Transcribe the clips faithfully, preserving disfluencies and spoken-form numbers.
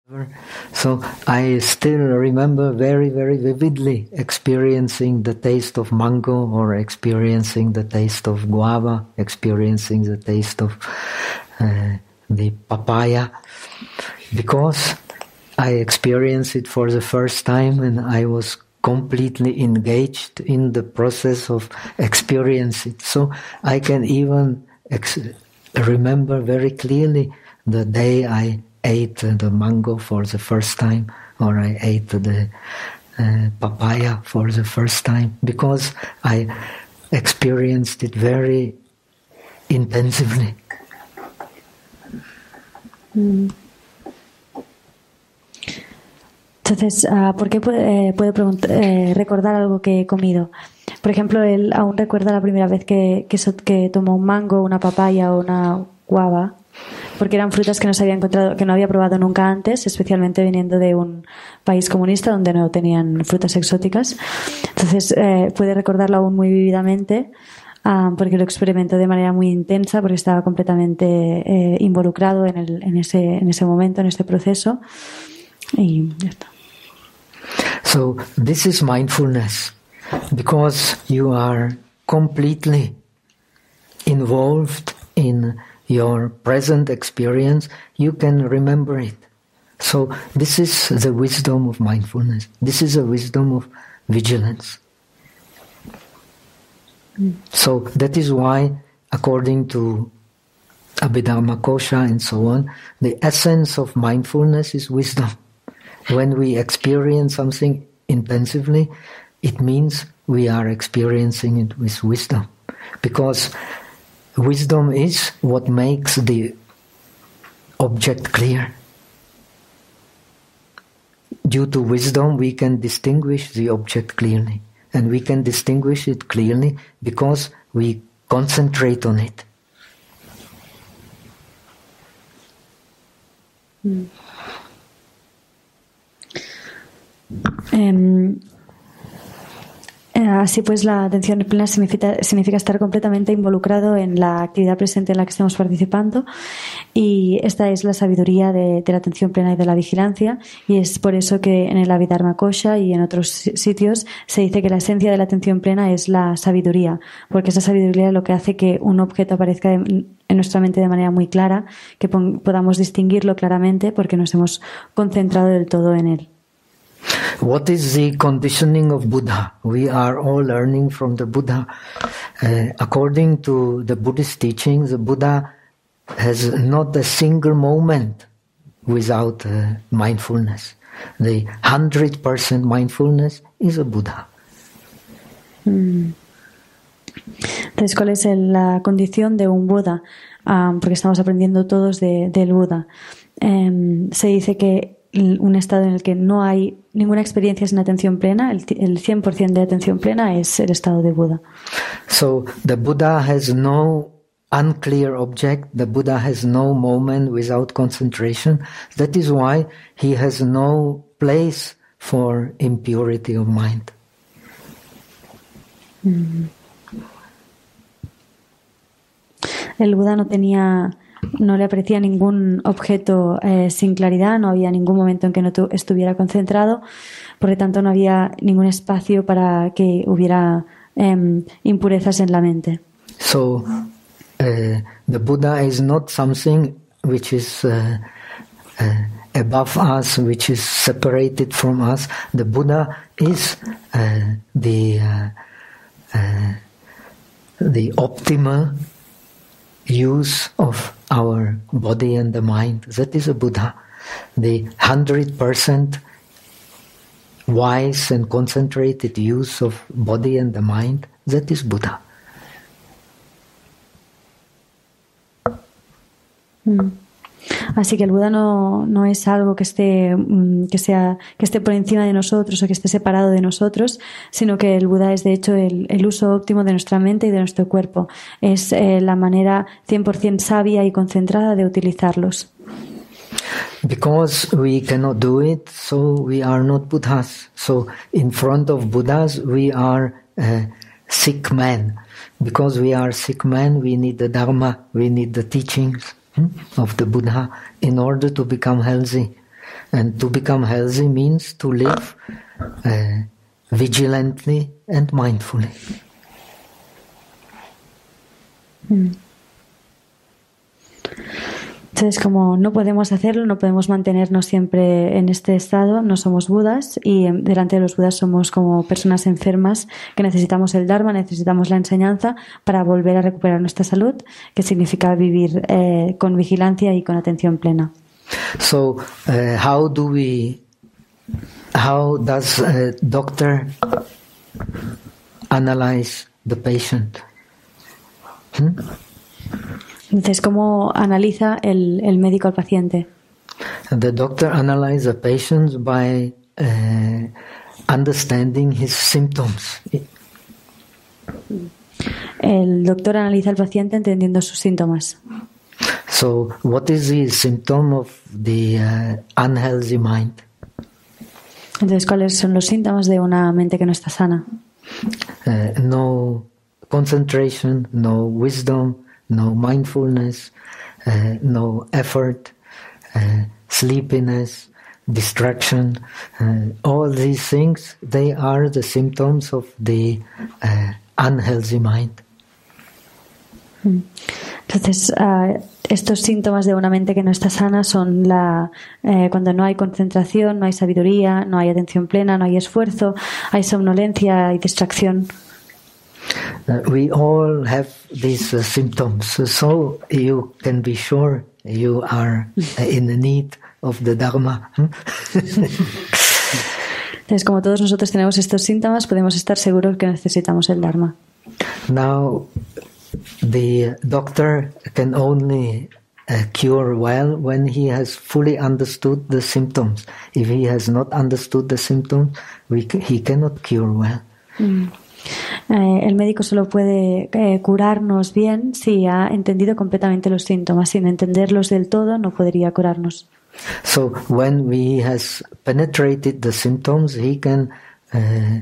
So I still remember very, very vividly experiencing the taste of mango or experiencing the taste of guava, experiencing the taste of uh, the papaya, because I experienced it for the first time and I was completely engaged in the process of experiencing it. So I can even ex- remember very clearly the day I ate the mango for the first time, or I ate the uh, papaya for the first time, because I experienced it very intensively. Mm. Entonces, uh, ¿por qué puede, eh, puede preguntar, eh, recordar algo que he comido? Por ejemplo, él aún recuerda la primera vez que, que, so, que tomó un mango, una papaya o una guava, porque eran frutas que no se había encontrado, que no había probado nunca antes, especialmente viniendo de un país comunista donde no tenían frutas exóticas. Entonces, eh, puede recordarlo aún muy vívidamente, uh, porque lo experimentó de manera muy intensa, porque estaba completamente eh, involucrado en, el, en, ese, en ese momento, en ese proceso. Y ya está. So this is mindfulness, because you are completely involved in your present experience. You can remember it. So this is the wisdom of mindfulness. This is a wisdom of vigilance. Mm. So that is why, according to Abhidharma Kosha and so on, the essence of mindfulness is wisdom. When we experience something intensively, it means we are experiencing it with wisdom. Because wisdom is what makes the object clear. Due to wisdom, we can distinguish the object clearly. And we can distinguish it clearly because we concentrate on it. Mm. Um, así pues, la atención plena significa, significa estar completamente involucrado en la actividad presente en la que estamos participando, y esta es la sabiduría de, de la atención plena y de la vigilancia, y es por eso que en el Abhidharma Kosha y en otros sitios se dice que la esencia de la atención plena es la sabiduría, porque esa sabiduría es lo que hace que un objeto aparezca de, en nuestra mente de manera muy clara, que podamos distinguirlo claramente porque nos hemos concentrado del todo en él. What is the conditioning of Buddha? We are all learning from the Buddha. Uh, according to the Buddhist teachings, the Buddha has not a single moment without uh, mindfulness. The hundred percent mindfulness is a Buddha. Mm. Entonces, ¿cuál es el, la condición de un Buda? Um, porque estamos aprendiendo todos de, del Buda. Um, se dice que un estado en el que no hay ninguna experiencia sin atención plena, el, el cien por ciento de atención plena es el estado de Buda. So the Buddha has no unclear object, the Buddha has no moment without concentration. That is why he has no place for impurity of mind. Mm. El Buda no tenía No le aparecía ningún objeto eh, sin claridad, no había ningún momento en que no estuviera concentrado, por lo tanto no había ningún espacio para que hubiera eh, impurezas en la mente. So, uh, the Buddha is not something which is uh, uh, above us, which is separated from us. The Buddha is uh, the uh, uh, the optimal use of our body and the mind. That is a Buddha. The hundred percent wise and concentrated use of body and the mind, that is Buddha. Mm. Así que el Buda no, no es algo que esté, que sea, que esté por encima de nosotros o que esté separado de nosotros, sino que el Buda es de hecho el, el uso óptimo de nuestra mente y de nuestro cuerpo. Es eh, la manera cien por ciento sabia y concentrada de utilizarlos. Because we cannot do it, so we are not Buddhas. So in front of Buddhas we are uh, sick men. Because we are sick men, we need the Dharma, we need the teachings of the Buddha in order to become healthy. And to become healthy means to live uh, vigilantly and mindfully. Mm. Entonces, como no podemos hacerlo, no podemos mantenernos siempre en este estado, no somos budas y delante de los budas somos como personas enfermas que necesitamos el Dharma, necesitamos la enseñanza para volver a recuperar nuestra salud, que significa vivir eh, con vigilancia y con atención plena. So, uh, how do we, how does a doctor analyze the patient? Hmm? Entonces, ¿cómo analiza el, el médico al paciente? The doctor analyzes the patient by uh, understanding his symptoms. El doctor analiza al paciente entendiendo sus síntomas. So, what is the symptom of the uh, unhealthy mind? Entonces, ¿cuáles son los síntomas de una mente que no está sana? Uh, no concentration, no wisdom, no mindfulness, uh, no effort, uh, sleepiness, distraction. Uh, all these things, they are the symptoms of the uh, unhealthy mind. Entonces, uh, estos síntomas de una mente que no está sana son la eh, cuando no hay concentración, no hay sabiduría, no hay atención plena, no hay esfuerzo, hay somnolencia y distracción. Uh, we all have these uh, symptoms, so you can be sure you are uh, in the need of the Dharma. Entonces, como todos nosotros tenemos estos síntomas, podemos estar seguros que necesitamos el Dharma. Now, the doctor can only uh, cure well when he has fully understood the symptoms. If he has not understood the symptoms, we c- he cannot cure well. Mm. Eh, el médico solo puede eh, curarnos bien si ha entendido completamente los síntomas. Sin entenderlos del todo, no podría curarnos. So when he has penetrated the symptoms, he can uh,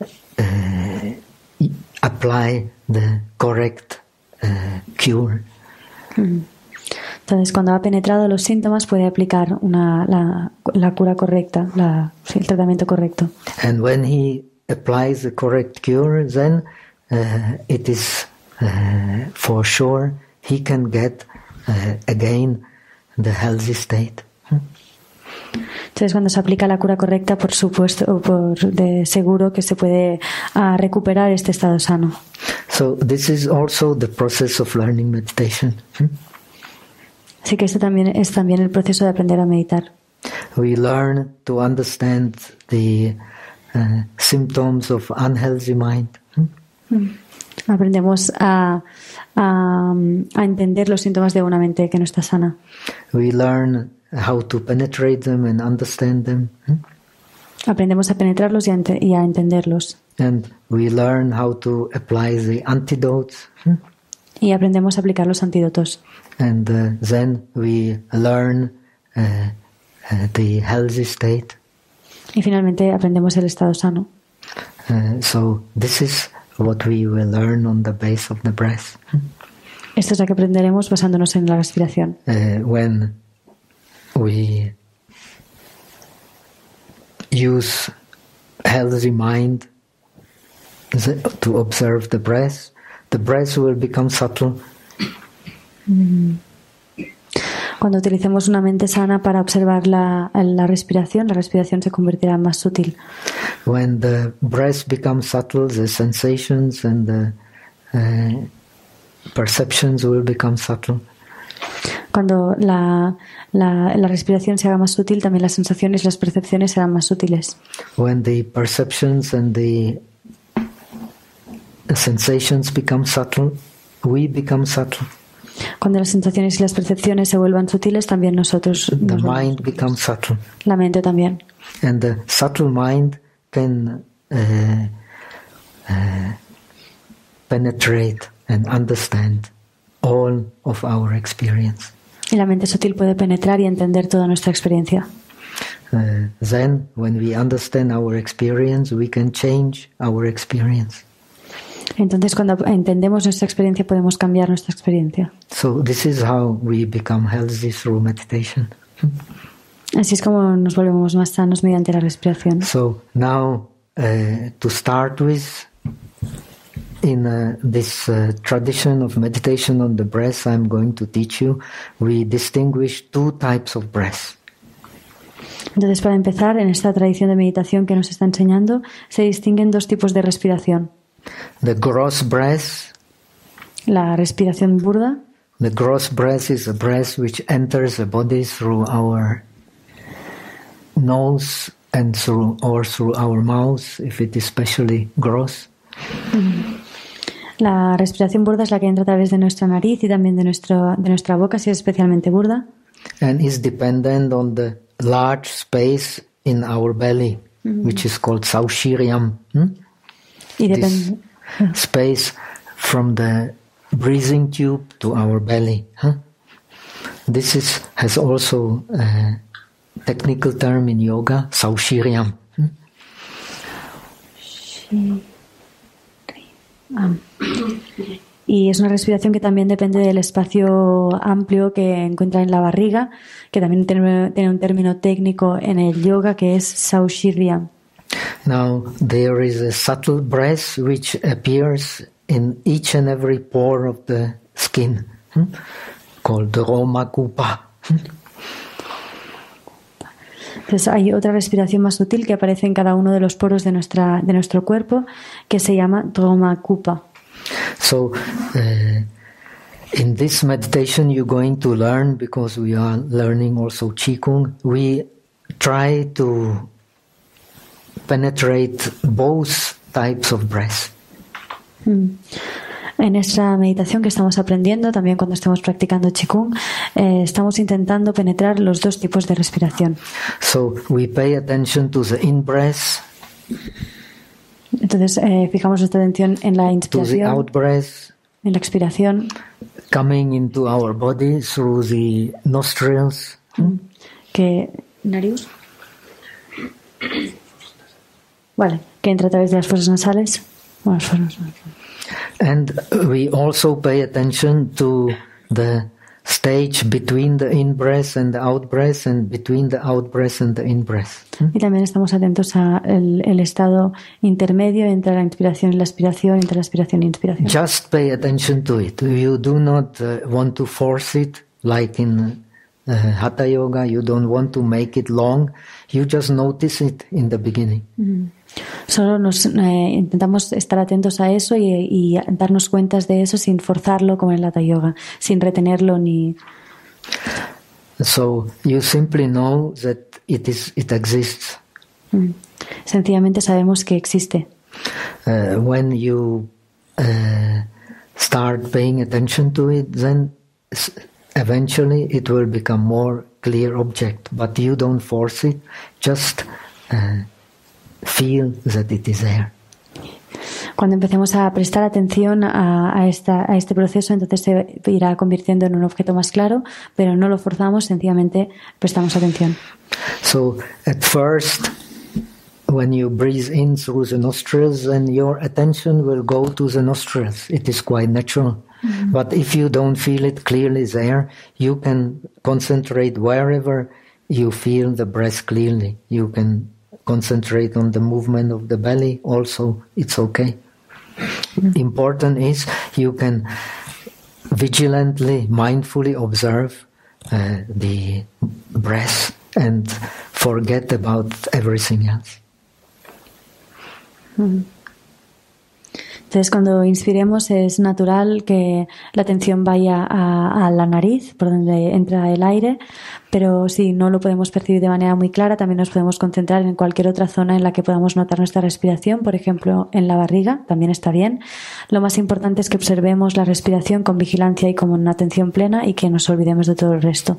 uh, apply the correct uh, cure. Entonces, cuando ha penetrado los síntomas, puede aplicar una, la, la cura correcta, la, el tratamiento correcto. And when he applies the correct cure, then uh, it is uh, for sure he can get uh, again the healthy state. Entonces, cuando se aplica la cura correcta, por supuesto, por de seguro que se puede uh, recuperar este estado sano. So this is also the process of learning meditation. Así que este también es también el proceso de aprender a meditar. We learn to understand the uh, symptoms of unhealthy mind. Aprendemos a, a, a entender los síntomas de una mente que no está sana. We learn how to penetrate them and understand them. Aprendemos a penetrarlos y a, ente- y a entenderlos. And we learn how to apply the antidotes. Y aprendemos a aplicar los antídotos. And uh, then we learn uh, uh, the healthy state. Y finalmente aprendemos el estado sano. Uh, so this is what we will learn on the base of the breath. Esto es lo que aprenderemos basándonos en la respiración. Uh, when we use healthy mind the, to observe the breath, the breath will become subtle. Cuando utilicemos una mente sana para observar la, la respiración, la respiración se convertirá en más sutil. When the breath becomes subtle, the sensations and the uh, perceptions will become subtle. Cuando la, la, la respiración se haga más sutil, también las sensaciones y las percepciones serán más sutiles. When the perceptions and the sensations become subtle, we become subtle. Cuando las sensaciones y las percepciones se vuelvan sutiles, también nosotros The nos volvemos mind sutiles. becomes subtle. La mente también. And the subtle mind can uh, uh, penetrate and understand all of our experience. Y la mente sutil puede penetrar y entender toda nuestra experiencia. Uh, then, when we understand our experience, we can change our experience. Entonces, cuando entendemos nuestra experiencia, podemos cambiar nuestra experiencia. So this is how we become healthy through meditation. Así es como nos volvemos más sanos mediante la respiración. So now, uh, to start with, in uh, this uh, tradition of meditation on the breath I'm going to teach you, we distinguish two types of breath. Entonces, para empezar, en esta tradición de meditación que nos está enseñando, se distinguen dos tipos de respiración. The gross breath. La respiración burda. The gross breath is a breath which enters the body through our nose and through or through our mouth, if it is especially gross. La respiración burda es la que entra a través de nuestra nariz y también de nuestro de nuestra boca, si es especialmente burda. And is dependent on the large space in our belly, mm-hmm. which is called Saushiriam. Hmm? Y depende. Space from the breathing tube to our belly. Huh? This is has also a technical term in yoga, Saushiriam. Hmm? Y es una respiración que también depende del espacio amplio que encuentra en la barriga, que también tiene, tiene un término técnico en el yoga que es Saushiriam. Now there is a subtle breath which appears in each and every pore of the skin, hmm? called the Romakupa. Entonces hay otra respiración más sutil que aparece en cada uno de los poros de nuestra de nuestro cuerpo que se llama Romakupa. So, uh, in this meditation you're going to learn, because we are learning also Qigong, we try to penetrate both types of breath. Mm. En esta meditación que estamos aprendiendo, también cuando estamos practicando Qigong, eh, estamos intentando penetrar los dos tipos de respiración. So, we pay attention to the in-breath. Entonces, eh, fijamos nuestra atención en la inspiración, out breath, en la expiración, coming into our body through the nostrils. Mm. Que nariz, vale, que entra a través de las fosas nasales. Bueno, las fosas nasales. And we also pay attention to the stage between the in-breath and the out-breath, and between the out-breath and the in-breath. Y también estamos atentos al el estado intermedio entre la inspiración y la expiración, entre la expiración y inspiración. Just pay attention to it. You do not uh, want to force it, like in uh, Hatha Yoga. You don't want to make it long. You just notice it in the beginning. Mm. Solo nos eh, intentamos estar atentos a eso y, y darnos cuentas de eso sin forzarlo, como en el Hatha Yoga, sin retenerlo ni. So you simply know that it is it exists. Mm. Sencillamente sabemos que existe. Uh, when you uh, start paying attention to it, then eventually it will become more clear object. But you don't force it. Just uh, feel that it is there. Cuando empecemos a prestar atención a, a, esta, a este proceso, entonces se irá convirtiendo en un objeto más claro, pero no lo forzamos, sencillamente prestamos atención. So, at first, when you breathe in through the nostrils, then your attention will go to the nostrils. It is quite natural. Mm-hmm. But if you don't feel it clearly there, you can concentrate wherever you feel the breath clearly. You can concentrate on the movement of the belly also, it's okay. Mm-hmm. Important is you can vigilantly, mindfully observe uh, the breath and forget about everything else. Mm-hmm. Entonces, cuando inspiremos es natural que la atención vaya a, a la nariz, por donde entra el aire, pero si no lo podemos percibir de manera muy clara, también nos podemos concentrar en cualquier otra zona en la que podamos notar nuestra respiración, por ejemplo, en la barriga, también está bien. Lo más importante es que observemos la respiración con vigilancia y con una atención plena y que nos olvidemos de todo el resto.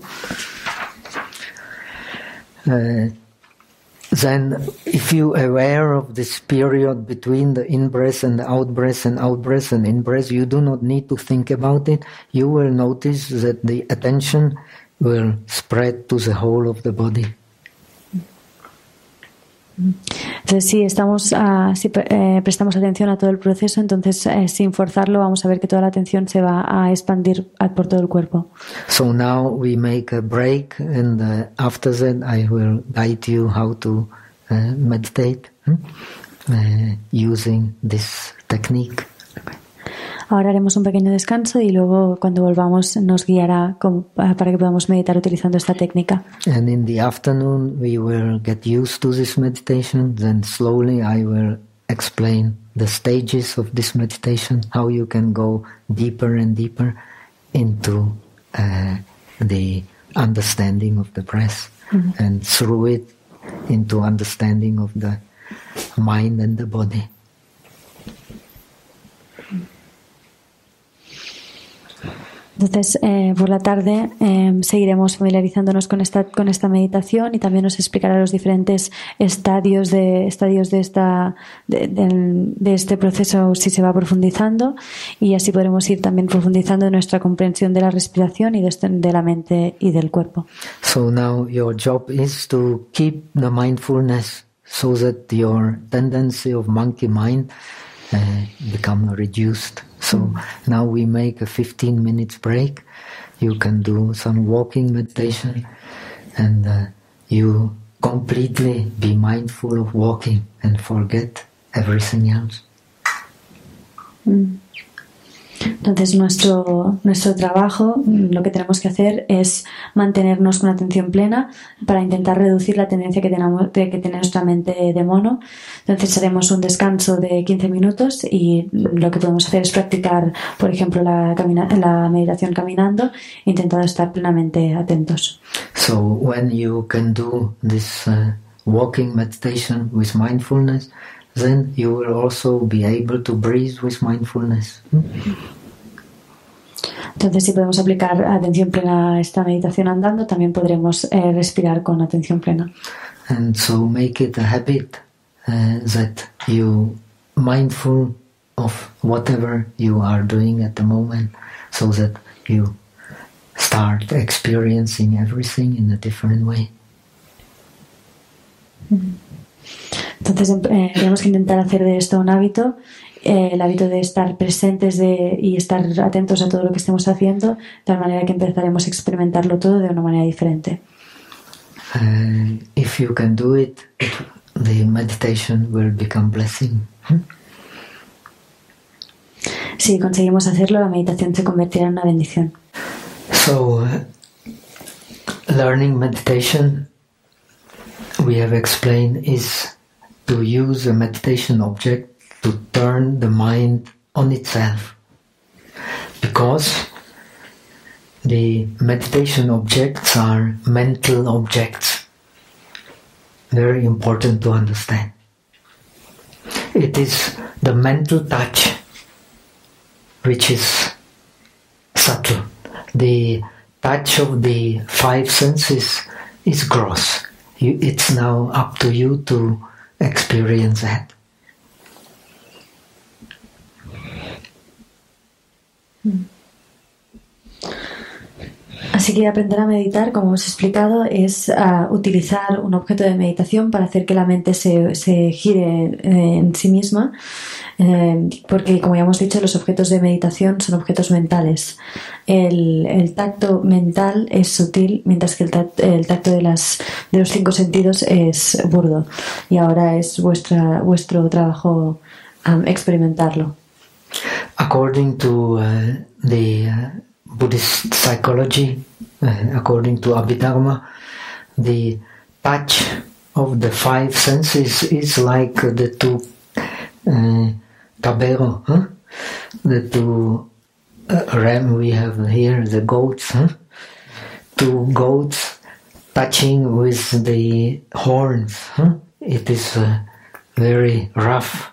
Uh... Then, if you are aware of this period between the in-breath and the out-breath and out-breath and in-breath, you do not need to think about it. You will notice that the attention will spread to the whole of the body. Entonces, si estamos, uh, si eh, prestamos atención a todo el proceso, entonces eh, sin forzarlo vamos a ver que toda la atención se va a expandir por todo el cuerpo. So now we make a break, and uh, after that I will guide you how to uh, meditate hmm? uh, using this technique. Ahora haremos un pequeño descanso y luego cuando volvamos nos guiará como, para que podamos meditar utilizando esta técnica. And in the afternoon we will get used to this meditation. Then slowly I will explain the stages of this meditation, how you can go deeper and deeper into uh, the understanding of the breath, mm-hmm. and through it into understanding of the mind and the body. Entonces, eh, por la tarde eh, seguiremos familiarizándonos con esta con esta meditación y también nos explicará los diferentes estadios de estadios de esta de, de, de este proceso si se va profundizando, y así podremos ir también profundizando en nuestra comprensión de la respiración y de, este, de la mente y del cuerpo. So now your job is to keep the mindfulness so that your tendency of monkey mind uh, become reduced. So mm. now we make a fifteen minutes break. You can do some walking meditation, and uh, you completely be mindful of walking and forget everything else. Mm. Entonces nuestro nuestro trabajo, lo que tenemos que hacer es mantenernos con atención plena para intentar reducir la tendencia que tenemos de que tiene nuestra mente de mono. Entonces haremos un descanso de quince minutos y lo que podemos hacer es practicar, por ejemplo, la camina, la meditación caminando, intentando estar plenamente atentos. So when you can do this uh, walking meditation with mindfulness, then you will also be able to breathe with mindfulness. Entonces, si podemos aplicar atención plena a esta meditación andando, también podremos eh, respirar con atención plena. And so make it a habit uh, that you mindful of whatever you are doing at the moment, so that you start experiencing everything in a different way. Mm-hmm. Entonces eh, tenemos que intentar hacer de esto un hábito, eh, el hábito de estar presentes de, y estar atentos a todo lo que estemos haciendo, de tal manera que empezaremos a experimentarlo todo de una manera diferente. Uh, if you can do it, the meditation will become blessing. Hmm? Si conseguimos hacerlo, la meditación se convertirá en una bendición. So, uh, learning meditation, we have explained, is to use a meditation object to turn the mind on itself. Because the meditation objects are mental objects. Very important to understand. It is the mental touch which is subtle. The touch of the five senses is gross. You, it's now up to you to experience that. Así que aprender a meditar, como hemos explicado, es uh, utilizar un objeto de meditación para hacer que la mente se, se gire eh, en sí misma, eh, porque, como ya hemos dicho, los objetos de meditación son objetos mentales. El, el tacto mental es sutil, mientras que el, tact, el tacto de, las, de los cinco sentidos es burdo. Y ahora es vuestra, vuestro trabajo um, experimentarlo. According to uh, the uh, Buddhist psychology, uh, according to Abhidharma, the touch of the five senses is like the two uh, cabero, huh? the two uh, ram we have here, the goats, huh? two goats touching with the horns. Huh? It is uh, very rough.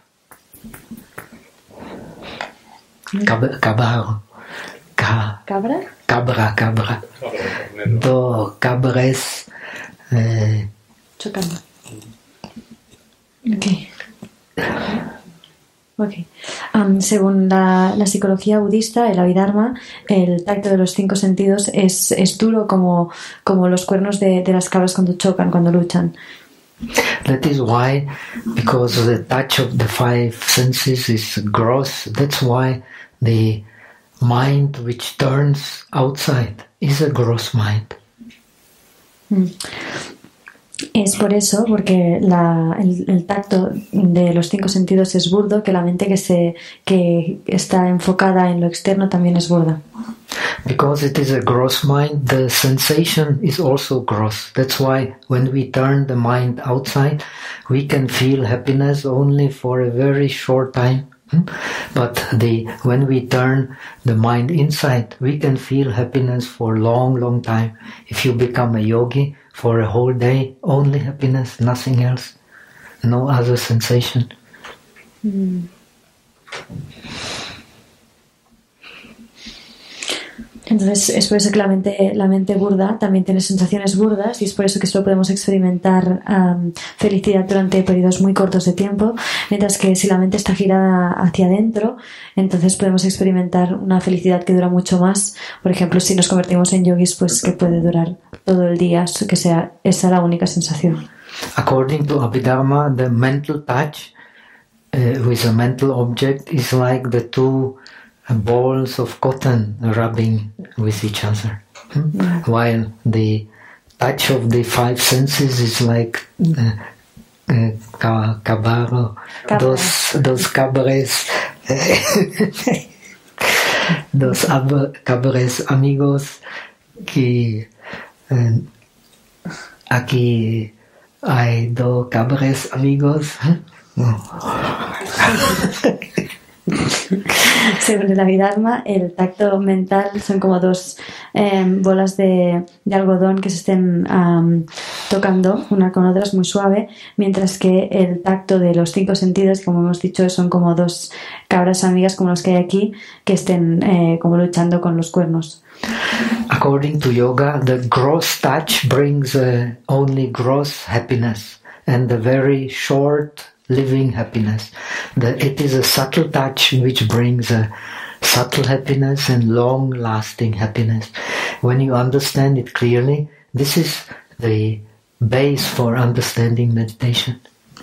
Cab- cabaro. Ca- ¿Cabra? Cabra, cabra. Dos cabres eh, chocando. Okay. Okay. Um, según la, la psicología budista, el Abhidharma, el tacto de los cinco sentidos es, es duro como, como los cuernos de, de las cabras cuando chocan, cuando luchan. That is why, because the touch of the five senses is gross, that's why the mind which turns outside is a gross mind. Mm. Es por eso, porque la, el, el tacto de los cinco sentidos es burdo, que la mente que se que está enfocada en lo externo también es burda. Because it is a gross mind, the sensation is also gross. That's why when we turn the mind outside, we can feel happiness only for a very short time. But the when we turn the mind inside, we can feel happiness for a long, long time. If you become a yogi, for a whole day, only happiness, nothing else, no other sensation. Mm. Entonces es por eso que la mente, la mente burda también tiene sensaciones burdas y es por eso que solo podemos experimentar um, felicidad durante periodos muy cortos de tiempo, mientras que si la mente está girada hacia adentro, entonces podemos experimentar una felicidad que dura mucho más. Por ejemplo, si nos convertimos en yogis, pues que puede durar todo el día, que sea esa la única sensación. According to Abhidharma, the mental touch uh, with a mental object is like the two balls of cotton rubbing with each other, hmm? Yeah. While the touch of the five senses is like uh, uh, cabaro, dos, dos cabres, dos cabres amigos que uh, aquí hay dos cabres amigos. Según el Abhidharma, el tacto mental son como dos eh, bolas de, de algodón que se estén um, tocando una con otra, es muy suave, mientras que el tacto de los cinco sentidos, como hemos dicho, son como dos cabras amigas como los que hay aquí, que estén eh, como luchando con los cuernos. According to yoga, the gross touch brings uh, only gross happiness, and the very short living happiness. The, it is a subtle touch which brings a subtle happiness and long-lasting happiness. When you understand it clearly, this is the base for understanding meditation.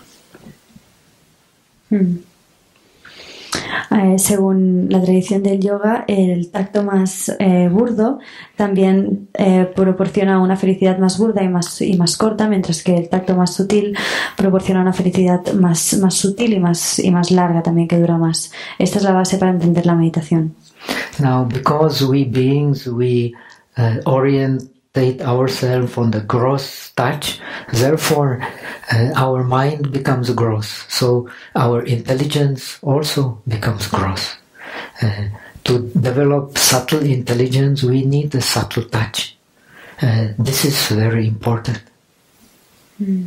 Hmm. Eh, según la tradición del yoga, el tacto más eh, burdo también eh, proporciona una felicidad más burda y más, y más corta, mientras que el tacto más sutil proporciona una felicidad más, más sutil y más, y más larga también, que dura más. Esta es la base para entender la meditación. Now, because we beings, we uh, orientate ourselves on the gross touch, therefore uh, our mind becomes gross, so our intelligence also becomes gross. Uh, to develop subtle intelligence, we need a subtle touch. Uh, this is very important. Mm.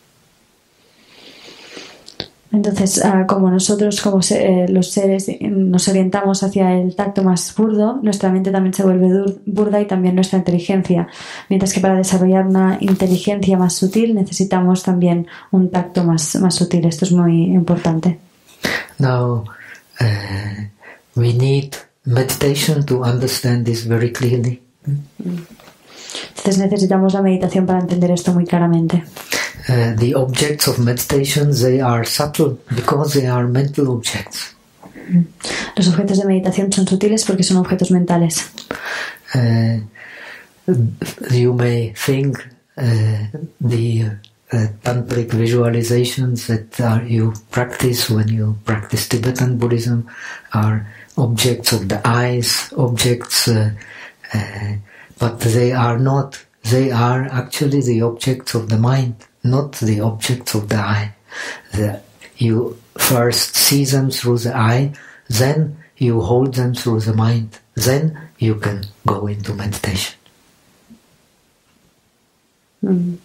Entonces, uh, como nosotros, como se, eh, los seres, nos orientamos hacia el tacto más burdo, nuestra mente también se vuelve dur, burda y también nuestra inteligencia. Mientras que para desarrollar una inteligencia más sutil necesitamos también un tacto más, más sutil. Esto es muy importante. Now, uh, we need meditation to understand this very clearly. Entonces necesitamos la meditación para entender esto muy claramente. Uh, the objects of meditation, they are subtle because they are mental objects. Los objetos de meditación son sutiles porque son objetos mentales. Uh, you may think uh, the uh, tantric visualizations that are you practice when you practice Tibetan Buddhism are objects of the eyes, objects, uh, uh, but they are not. They are actually the objects of the mind, not the objects of the eye. The, you first see them through the eye, then you hold them through the mind, then you can go into meditation. Mm.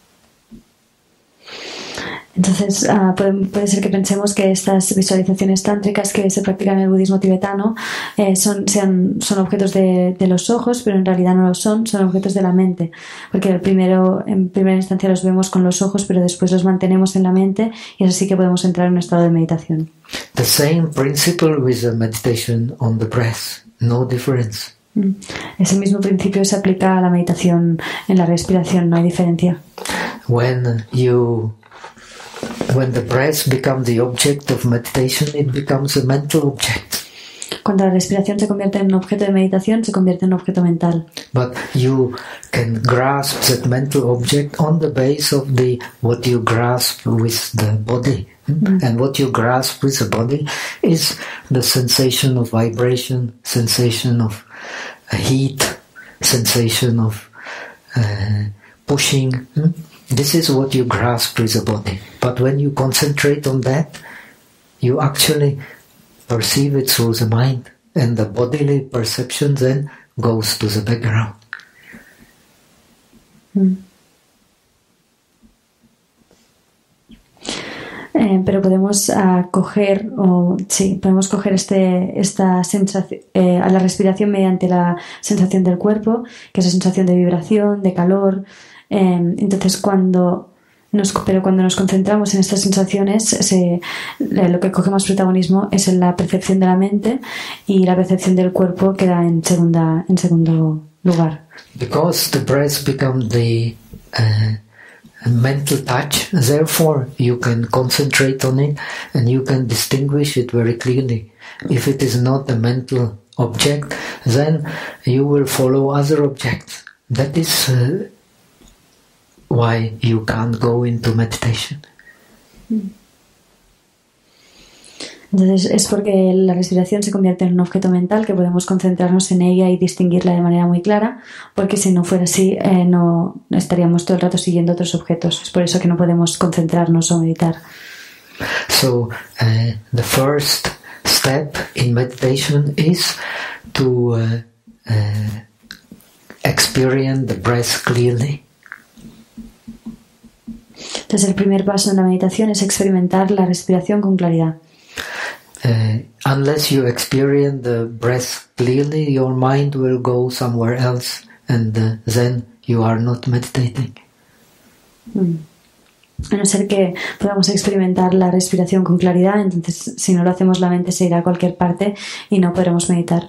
Entonces uh, puede, puede ser que pensemos que estas visualizaciones tántricas que se practican en el budismo tibetano eh, son, sean, son objetos de, de los ojos, pero en realidad no lo son, son objetos de la mente, porque el primero, en primera instancia los vemos con los ojos, pero después los mantenemos en la mente y es así que podemos entrar en un estado de meditación. The same principle with the meditation on the breath, no difference. Mm. Ese mismo principio se aplica a la meditación en la respiración, no hay diferencia. When you When the breath becomes the object of meditation, it becomes a mental object. Cuando la respiración se convierte en un objeto de meditación, se convierte en un objeto mental. But you can grasp that mental object on the base of the what you grasp with the body. Mm. And what you grasp with the body is the sensation of vibration, sensation of uh, heat, sensation of uh, pushing. Mm. This is what you grasp with the body. But when you concentrate on that, you actually perceive it through the mind, and the bodily perception then goes to the background. Mm. Eh, pero podemos uh, coger, o sí, podemos coger este, esta sensación, eh, a la respiración mediante la sensación del cuerpo, que es la sensación de vibración, de calor. Eh, entonces, cuando Nos, pero cuando nos concentramos en estas sensaciones, se, lo que coge más protagonismo es en la percepción de la mente, y la percepción del cuerpo queda en segunda en segundo lugar. Because the breath becomes the uh, mental touch, therefore you can concentrate on it and you can distinguish it very clearly. If it is not a mental object, then you will follow other objects. That is uh, why you can't go into meditation. Entonces es porque la respiración se convierte en un objeto mental que podemos concentrarnos en ella y distinguirla de manera muy clara, porque si no fuera así eh, no estaríamos todo el rato siguiendo otros objetos. Es por eso que no podemos concentrarnos o meditar. So uh, the first step in meditation is to uh, uh, experience the breath clearly. Entonces el primer paso en la meditación es experimentar la respiración con claridad. Uh, unless you experience the breath clearly, your mind will go somewhere else, and uh, then you are not meditating. Mm. A no ser que podamos experimentar la respiración con claridad, entonces si no lo hacemos la mente se irá a cualquier parte y no podremos meditar.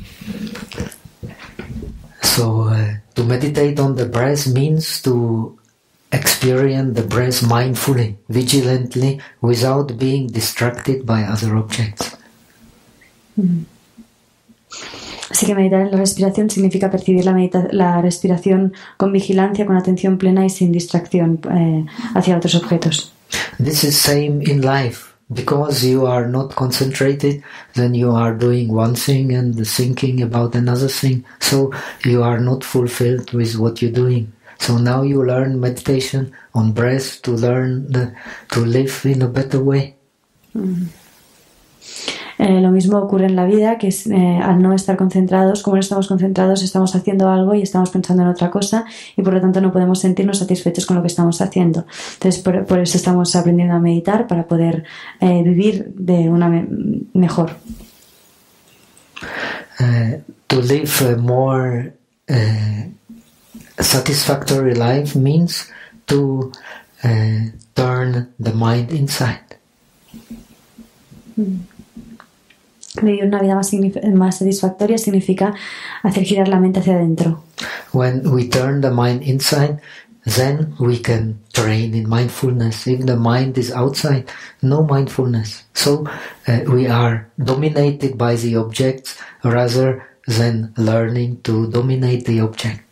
So uh, to meditate on the breath means to experience the breath mindfully, vigilantly, without being distracted by other objects. Mm. Así que meditar en la respiración significa percibir la, medita- la respiración con vigilancia, con atención plena y sin distracción eh, hacia otros objetos. This is same in life. Because you are not concentrated, then you are doing one thing and thinking about another thing. So you are not fulfilled with what you're doing. So now you learn meditation on breath to learn the, to live in a better way. Mm. Eh, lo mismo ocurre en la vida, que es, eh, al no estar concentrados, como no estamos concentrados, estamos haciendo algo y estamos pensando en otra cosa, y por lo tanto no podemos sentirnos satisfechos con lo que estamos haciendo. Entonces por, por eso estamos aprendiendo a meditar, para poder eh, vivir de una me- mejor. Uh, to live a more uh, satisfactory life means to uh, turn the mind inside. Mm. Vivir una vida más, signif- más satisfactoria significa hacer girar la mente hacia adentro. When we turn the mind inside, then we can train in mindfulness. If the mind is outside, no mindfulness. So uh, we are dominated by the objects rather than learning to dominate the object.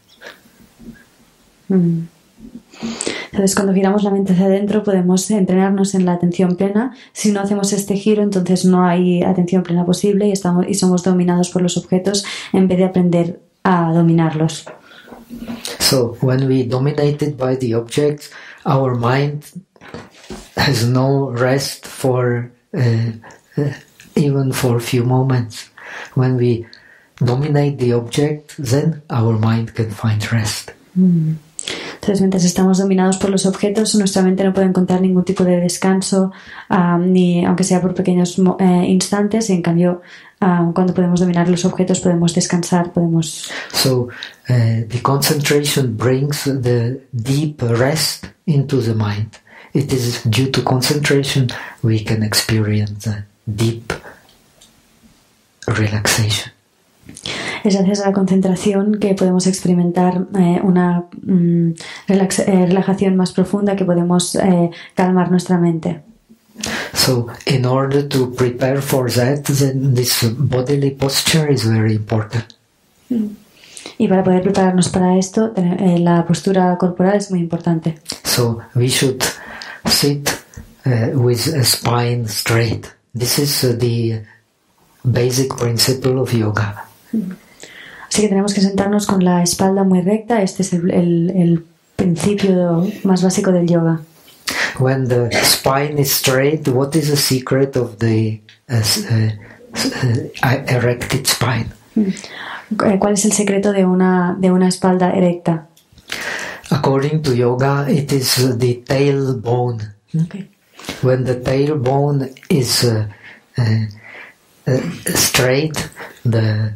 Mm. Entonces, cuando giramos la mente hacia adentro, podemos entrenarnos en la atención plena. Si no hacemos este giro, entonces no hay atención plena posible y, estamos, y somos dominados por los objetos en vez de aprender a dominarlos. So when we dominated by the objects, our mind has no rest for uh, uh, even for a few moments. When we dominate the object, then our mind can find rest. Mm. Entonces, mientras estamos dominados por los objetos, nuestra mente no puede encontrar ningún tipo de descanso, um, ni aunque sea por pequeños eh, instantes. Y en cambio, um, cuando podemos dominar los objetos, podemos descansar, podemos. So uh, the concentration brings the deep rest into the mind. It is due to concentration we can experience the deep relaxation. Es gracias a la concentración que podemos experimentar eh, una mm, relax, eh, relajación más profunda, que podemos eh, calmar nuestra mente. So, in order to prepare for that, then this bodily posture is very important. Y para poder prepararnos para esto, eh, la postura corporal es muy importante. So, we should sit uh, with a spine straight. This is uh, the basic principle of yoga. Así que tenemos que sentarnos con la espalda muy recta. Este es el, el, el principio más básico del yoga. When the spine is straight, what is the secret of the uh, uh, uh, erected spine? ¿Cuál es el secreto de una de una espalda erecta? According to yoga, it is the tailbone. Okay. When the tailbone is uh, uh, uh, straight, the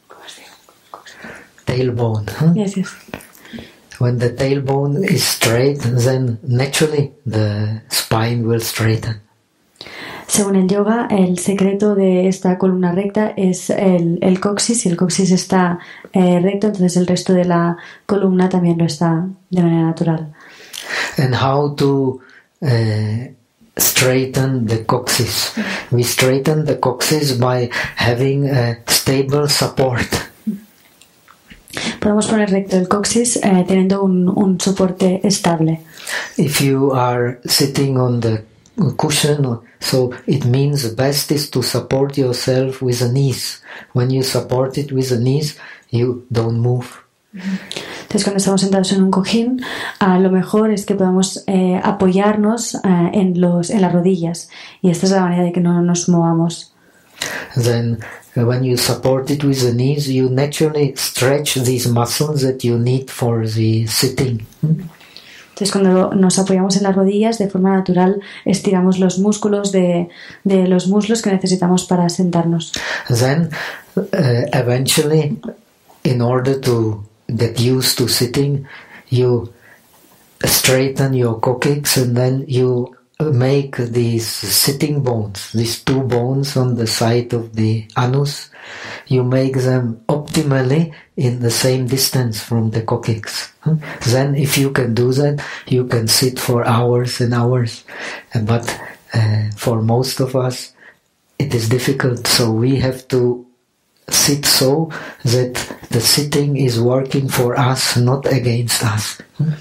tailbone. Huh? Yes, yes. When the tailbone is straight, then naturally the spine will straighten. Según el yoga, el secreto de esta columna recta es el, el coxis. Si el coxis está eh, recto, entonces el resto de la columna también lo está de manera natural. And how to uh, straighten the coccyx? We straighten the coccyx by having a stable support. Podemos poner recto el coxis eh, teniendo un, un soporte estable. If you are sitting on the cushion, so it means best is to support yourself with the knees. When you support it with the knees, you don't move. Entonces, cuando estamos sentados en un cojín, uh, lo mejor es que podamos eh, apoyarnos uh, en, los, en las rodillas, y esta es la manera de que no nos movamos. Then, uh, when you support it with the knees, you naturally stretch these muscles that you need for the sitting. Entonces, cuando nos apoyamos en las rodillas, de forma natural estiramos los músculos de, de los muslos que necesitamos para sentarnos. Then, uh, eventually, in order to get used to sitting, you straighten your coccyx, and then you make these sitting bones, these two bones on the side of the anus, you make them optimally in the same distance from the coccyx. Then if you can do that, you can sit for hours and hours. But uh, for most of us, it is difficult, so we have to sit so that the sitting is working for us, not against us.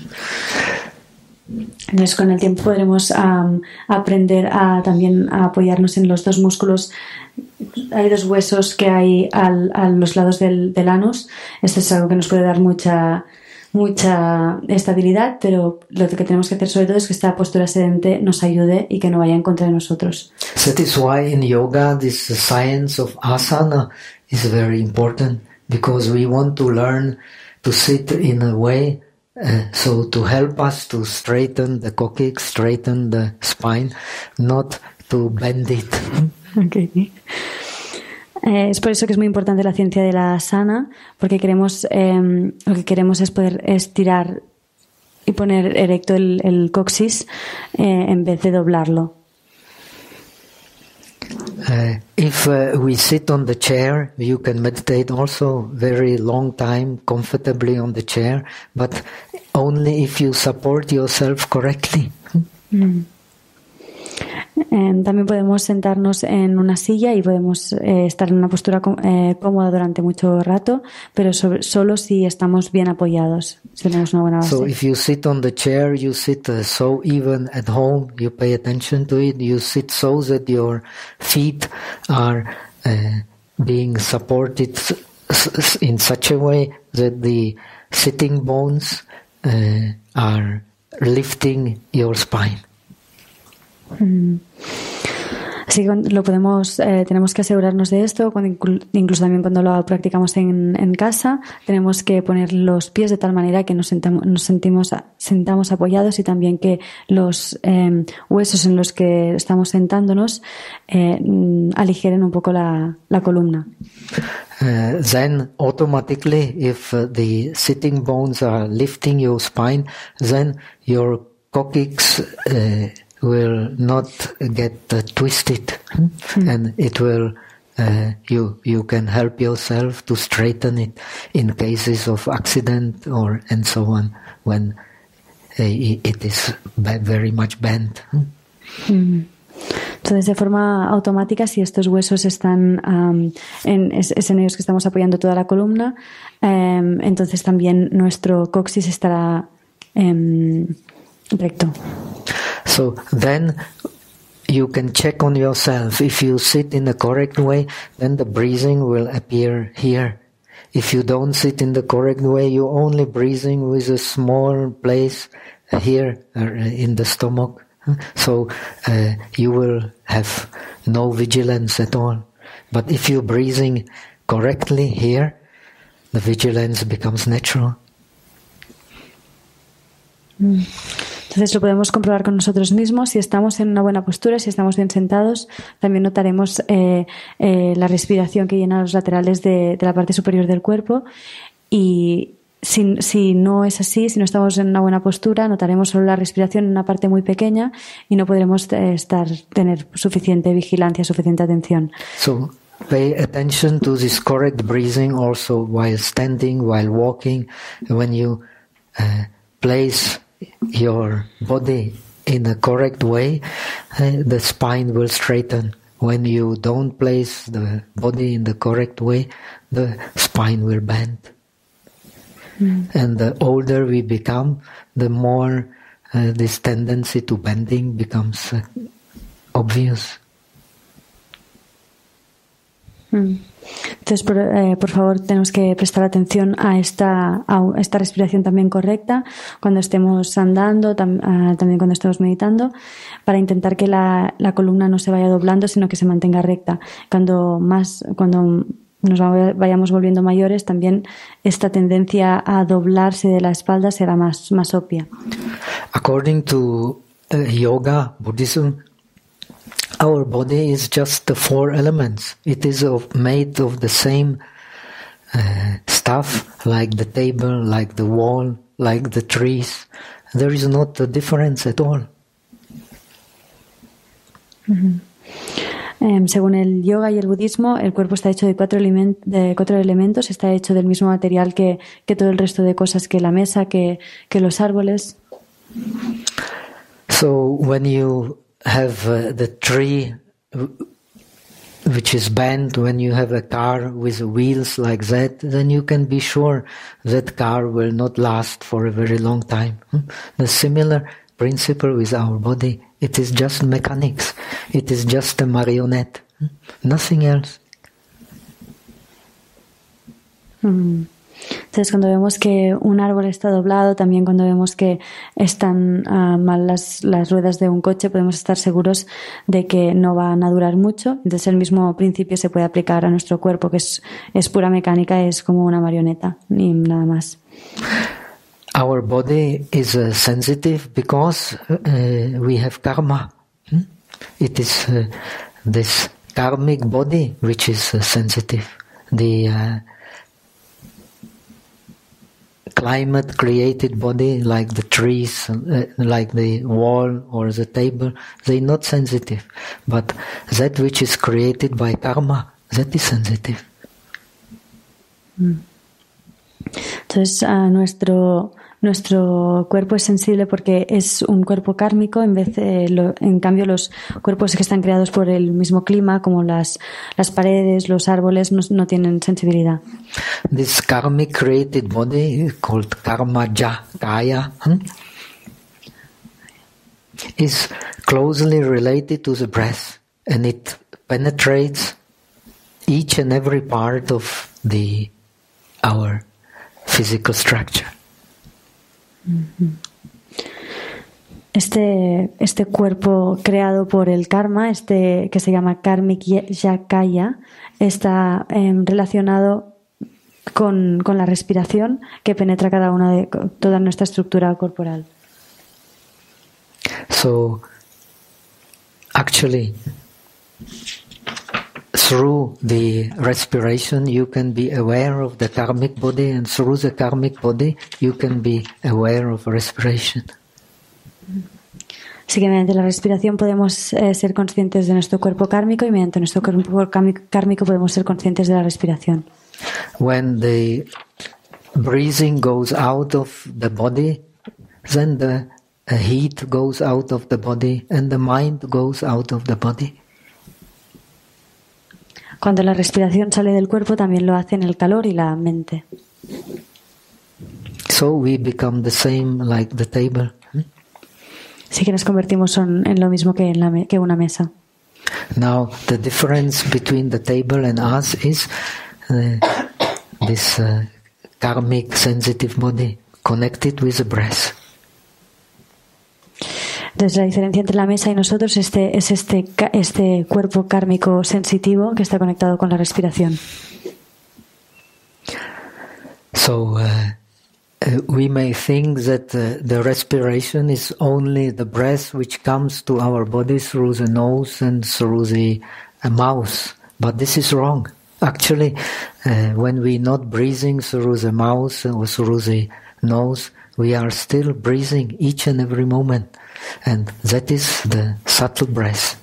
Entonces, con el tiempo podremos um, aprender a también a apoyarnos en los dos músculos. Hay dos huesos que hay al, a los lados del, del anus. Esto es algo que nos puede dar mucha mucha estabilidad, pero lo que tenemos que hacer sobre todo es que esta postura sedente nos ayude y que no vaya en contra de nosotros. That is why in yoga this science of asana is very important, because we want to learn to sit in a way Uh, so to help us to straighten the coccyx, straighten the spine, not to bend it. Okay. Eh, es por eso que es muy importante la ciencia de la asana, porque queremos, eh, lo que queremos es poder estirar y poner erecto el, el coxis eh, en vez de doblarlo. Uh, if uh, we sit on the chair, you can meditate also very long time comfortably on the chair, but only if you support yourself correctly. Mm. Eh, también podemos sentarnos en una silla y podemos eh, estar en una postura eh, cómoda durante mucho rato, pero sobre, solo si estamos bien apoyados, si tenemos una buena base. So if you sit on the chair, you sit uh, so even at home, you pay attention to it, you sit so that your feet are uh, being supported in such a way that the sitting bones uh, are lifting your spine. Mm. Así que lo podemos, eh, tenemos que asegurarnos de esto, cuando, incluso también cuando lo practicamos en, en casa, tenemos que poner los pies de tal manera que nos, sentamos, nos sentimos, sentamos apoyados, y también que los eh, huesos en los que estamos sentándonos eh, aligeren un poco la, la columna. Uh, then automatically, if uh, the sitting bones are lifting your spine, then your coccyx uh, will not get uh, twisted, mm-hmm. and it will uh, you you can help yourself to straighten it in cases of accident or and so on when uh, it is very much bent. Mm. Entonces, de forma automática, si estos huesos están um, en, es, es en ellos que estamos apoyando toda la columna, um, entonces también nuestro coxis estará um, recto. So then you can check on yourself. If you sit in the correct way, then the breathing will appear here. If you don't sit in the correct way, you're only breathing with a small place here in the stomach. So uh, you will have no vigilance at all. But if you're breathing correctly here, the vigilance becomes natural. Entonces lo podemos comprobar con nosotros mismos. Si estamos en una buena postura, si estamos bien sentados, también notaremos eh, eh, la respiración que llena los laterales de, de la parte superior del cuerpo. Y Si, si no es así, si no estamos en una buena postura, notaremos solo la respiración en una parte muy pequeña y no podremos eh, estar, tener suficiente vigilancia, suficiente atención. So, pay attention to this correct breathing also while standing, while walking. When you uh, place your body in a correct way, uh, the spine will straighten. When you don't place the body in the correct way, the spine will bend. And the older we become, the more uh, this tendency to bending becomes uh, obvious. Entonces, por, eh, por favor, tenemos que prestar atención a esta, a esta respiración también correcta cuando estemos andando, tam, uh, también cuando estemos meditando, para intentar que la, la columna no se vaya doblando, sino que se mantenga recta. Cuando más, cuando nos vayamos volviendo mayores, también esta tendencia a doblarse de la espalda será más, más obvia. According to uh, yoga, Buddhism, our body is just the four elements. It is of, made of the same uh, stuff, like the table, like the wall, like the trees. There is not a difference at all. Mm-hmm. Eh, según el yoga y el budismo, el cuerpo está hecho de cuatro, element- de cuatro elementos, está hecho del mismo material que, que todo el resto de cosas, que la mesa, que, que los árboles. So when you have uh, the tree which is bent, when you have a car with wheels like that, then you can be sure that car will not last for a very long time. The similar principle with our body. It is just mechanics. It is just a marionette. Nothing else. Mm. Entonces, cuando vemos que un árbol está doblado, también cuando vemos que están uh, mal las, las ruedas de un coche, podemos estar seguros de que no van a durar mucho. Entonces, el mismo principio se puede aplicar a nuestro cuerpo, que es, es pura mecánica, es como una marioneta, ni nada más. Our body is uh, sensitive because uh, we have karma. Hmm? It is uh, this karmic body which is uh, sensitive. The uh, climate-created body, like the trees, uh, like the wall or the table, they're not sensitive. But that which is created by karma, that is sensitive. Entonces, uh, nuestro nuestro cuerpo es sensible porque es un cuerpo kármico, en vez de lo, en cambio los cuerpos que están creados por el mismo clima, como las las paredes, los árboles, no, no tienen sensibilidad. This karmic created body called karmaja kaya hmm, is closely related to the breath, and it penetrates each and every part of the our physical structure. Este, este cuerpo creado por el karma, este que se llama karmic yakaya, está eh, relacionado con, con la respiración que penetra cada una de toda nuestra estructura corporal. So, actually, through the respiration, you can be aware of the karmic body, and through the karmic body, you can be aware of respiration. Así que mediante la respiración podemos eh, ser conscientes de nuestro cuerpo kármico y mediante nuestro cuerpo kármico podemos ser conscientes de la respiración. When the breathing goes out of the body, then the heat goes out of the body and the mind goes out of the body. Cuando la respiración sale del cuerpo, también lo hacen el calor y la mente. So we become the same like the table. Así que nos convertimos en, en lo mismo que, en la me, que una mesa. Now the difference between the table and us is uh, this uh, karmic sensitive body connected with the breath. Entonces la diferencia entre la mesa y nosotros este, es este, este cuerpo kármico sensitivo que está conectado con la respiración. So uh, uh, we may think that uh, the respiration is only the breath which comes to our body through the nose and through the uh, mouth, but this is wrong. Actually, uh, when we're not breathing through the mouth or through the nose, we are still breathing each and every moment. And that is the subtle breath.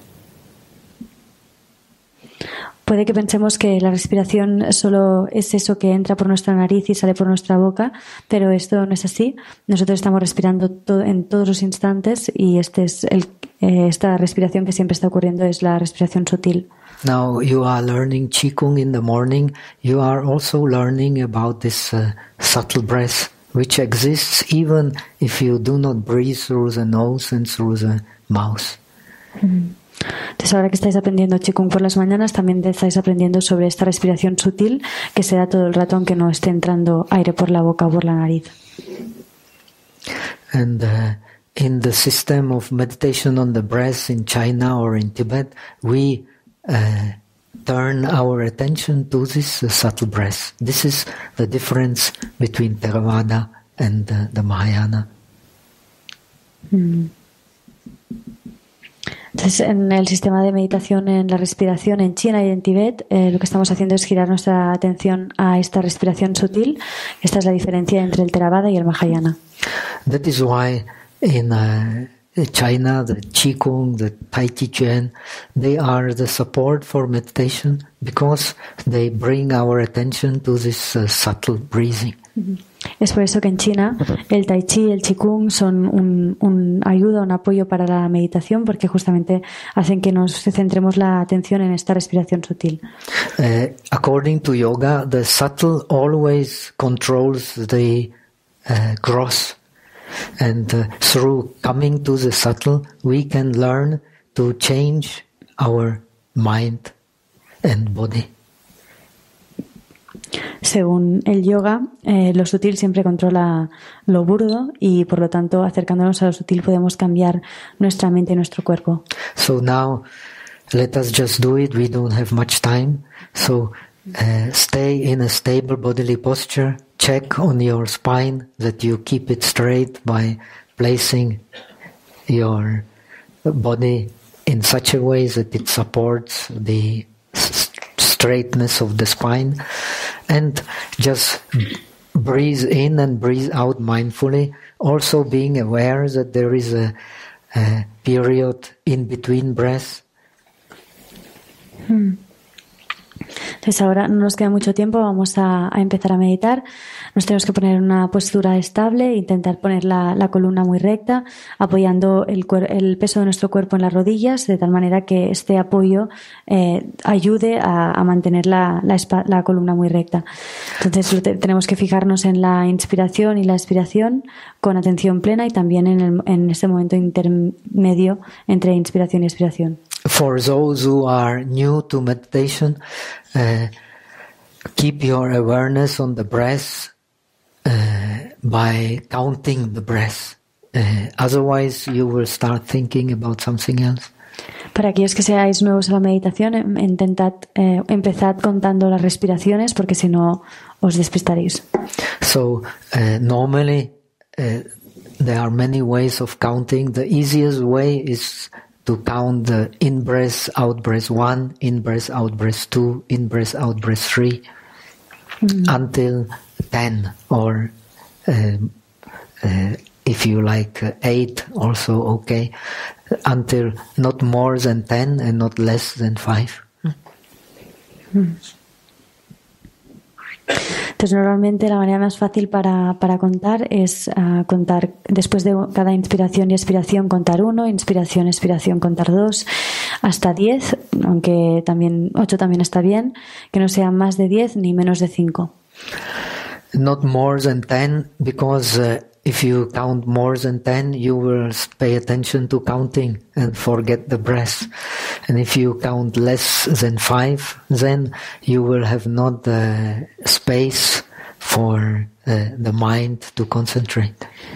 Puede que pensemos que la respiración solo es eso que entra por nuestra nariz y sale por nuestra boca, pero esto no es así. Nosotros estamos respirando to- en todos los instantes y este es el, eh, esta respiración que siempre está ocurriendo es la respiración sutil. Now you are learning Qigong in the morning. You are also learning about this uh, subtle breath, which exists even if you do not breathe through the nose and through the mouth. Entonces ahora que estáis aprendiendo Qigong por las mañanas, también estáis aprendiendo sobre esta respiración sutil que se da todo el rato aunque no esté entrando aire por la boca o por la nariz. And uh, in the system of meditation on the breath in China or in Tibet, we uh, turn our attention to this uh, subtle breath. This is the difference between Theravada and uh, the Mahayana. Mm. Entonces, en el sistema de meditación en la respiración en China y en Tibet, eh, lo que estamos haciendo es girar nuestra atención a esta respiración sutil. Esta es la diferencia entre el Theravada y el Mahayana. That is why in uh, China, the Qigong, the Tai Chi Chuan, they are the support for meditation because they bring our attention to this uh, subtle breathing. Es por eso que en China el Tai Chi y el Qigong son un, un ayuda, un apoyo para la meditación, porque justamente hacen que nos centremos la atención en esta respiración sutil. Uh, according to yoga, the subtle always controls the uh, gross. And uh, through coming to the subtle, we can learn to change our mind and body. Según el yoga, eh, lo sutil siempre controla lo burdo y por lo tanto, acercándonos a lo sutil podemos cambiar nuestra mente y nuestro cuerpo. So now, let us just do it. We don't have much time. So uh, stay in a stable bodily posture. Check on your spine that you keep it straight by placing your body in such a way that it supports the straightness of the spine, and just breathe in and breathe out mindfully, also being aware that there is a, a period in between breaths. Hmm. Entonces ahora no nos queda mucho tiempo, vamos a, a empezar a meditar. Nos tenemos que poner en una postura estable, intentar poner la, la columna muy recta, apoyando el, el peso de nuestro cuerpo en las rodillas, de tal manera que este apoyo eh, ayude a, a mantener la, la, la columna muy recta. Entonces te, tenemos que fijarnos en la inspiración y la expiración con atención plena y también en, el, en ese momento intermedio entre inspiración y expiración. For those who are new to meditation, uh, keep your awareness on the breath uh, by counting the breath. Uh, otherwise, you will start thinking about something else. Para aquellos que seáis nuevos a la meditación, intentad, eh, empezad contando las respiraciones, porque si no os despistaréis. So, uh, normally, uh, there are many ways of counting. The easiest way is to count the in-breath, out-breath one, in-breath, out-breath two, in-breath, out-breath three, mm-hmm. until ten, or uh, uh, if you like uh, eight, also okay, until not more than ten and not less than five. Mm. Entonces, normalmente la manera más fácil para, para contar es uh, contar después de cada inspiración y expiración, contar uno, inspiración, expiración, contar dos, hasta diez, aunque también ocho también está bien, que no sean más de diez ni menos de cinco. Not more than ten, because uh, if you count more than ten, you will pay attention to counting and forget the breath. And if you count less than five, then you will have not the space for uh, the mind to concentrate.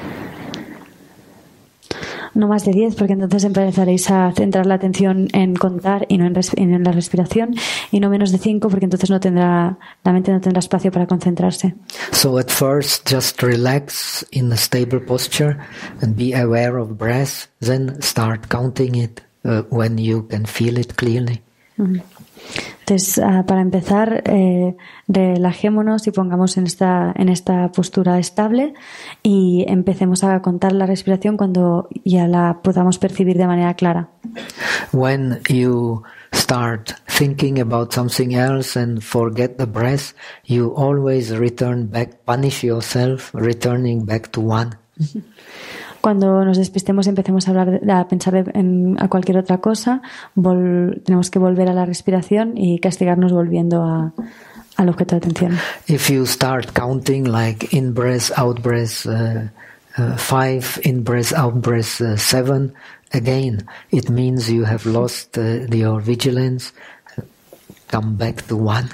No más de diez, porque entonces empezaréis a centrar la atención en contar y no en, res- en la respiración, y no menos de cinco, porque entonces no tendrá, la mente no tendrá espacio para concentrarse. So at first just relax in a stable posture and be aware of breath, then start counting it uh, when you can feel it clearly. Mm-hmm. Entonces, uh, para empezar, eh, relajémonos y pongamos en esta, en esta postura estable y empecemos a contar la respiración cuando ya la podamos percibir de manera clara. When you start thinking about something else and forget the breath, you always return back, punish yourself, returning back to one. Cuando nos despistemos, empecemos a hablar, de, a pensar de, en a cualquier otra cosa, vol, tenemos que volver a la respiración y castigarnos volviendo a, al objeto de atención. If you start counting like in breath, out breath, uh, uh, five, in breath, out breath, uh, seven, again, it means you have lost uh, your vigilance. Come back to one.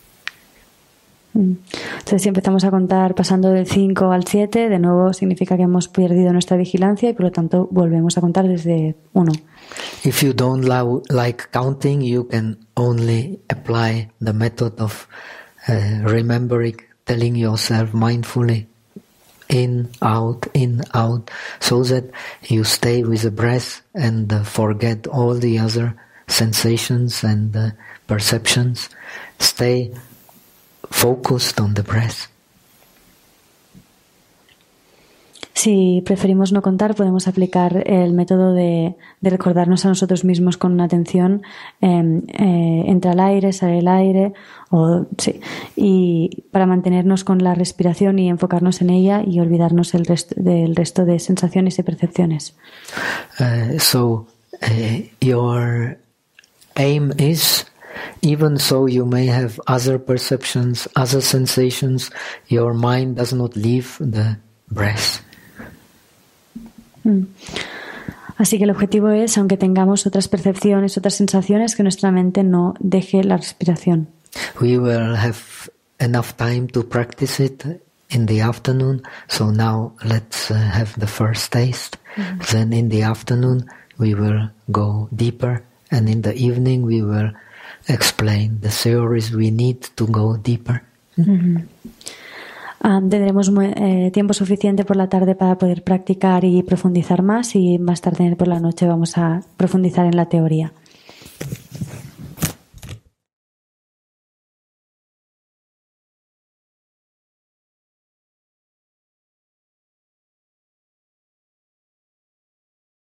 Entonces, si empezamos a contar pasando del cinco al siete, de nuevo significa que hemos perdido nuestra vigilancia y por lo tanto volvemos a contar desde uno. If you don't lo- like counting, you can only apply the method of uh, remembering, telling yourself mindfully, in, out, in, out, so that you stay with the breath and uh, forget all the other sensations and uh, perceptions. Stay focused on the breath. Si preferimos no contar, podemos aplicar el método de, de recordarnos a nosotros mismos con una atención eh, eh, entra el aire, sale el aire, o sí, y para mantenernos con la respiración y enfocarnos en ella y olvidarnos el resto, del resto de sensaciones y percepciones. Uh, so uh, your aim is, even so you may have other perceptions, other sensations, your mind does not leave the breath. Así que el objetivo es, aunque tengamos otras percepciones, otras sensaciones, que nuestra mente no deje la respiración. We will have enough time to practice it in the afternoon, so now let's uh, have the first taste. Mm-hmm. Then in the afternoon we will go deeper, and in the evening we will explain the theories we need to go deeper. Mm-hmm. Um, tendremos eh, tiempo suficiente por la tarde para poder practicar y profundizar más, y más tarde por la noche vamos a profundizar en la teoría.